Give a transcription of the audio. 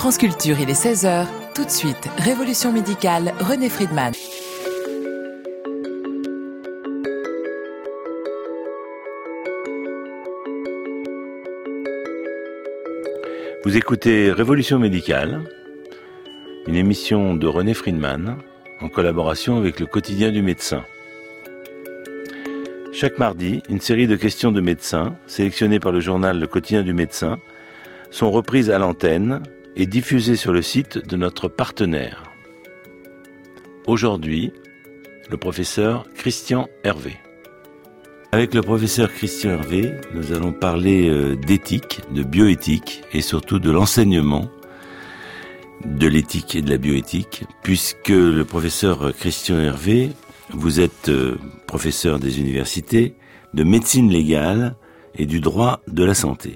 France Culture, il est 16h. Tout de suite, Révolution médicale, René Friedman. Vous écoutez Révolution médicale, une émission de René Friedman, en collaboration avec le Quotidien du médecin. Chaque mardi, une série de questions de médecins, sélectionnées par le journal Le Quotidien du médecin, sont reprises à l'antenne et diffusées sur le site de notre partenaire. Aujourd'hui, le professeur Christian Hervé. Avec le professeur Christian Hervé, nous allons parler d'éthique, de bioéthique et surtout de l'enseignement de l'éthique et de la bioéthique, puisque le professeur Christian Hervé, vous êtes professeur des universités de médecine légale et du droit de la santé.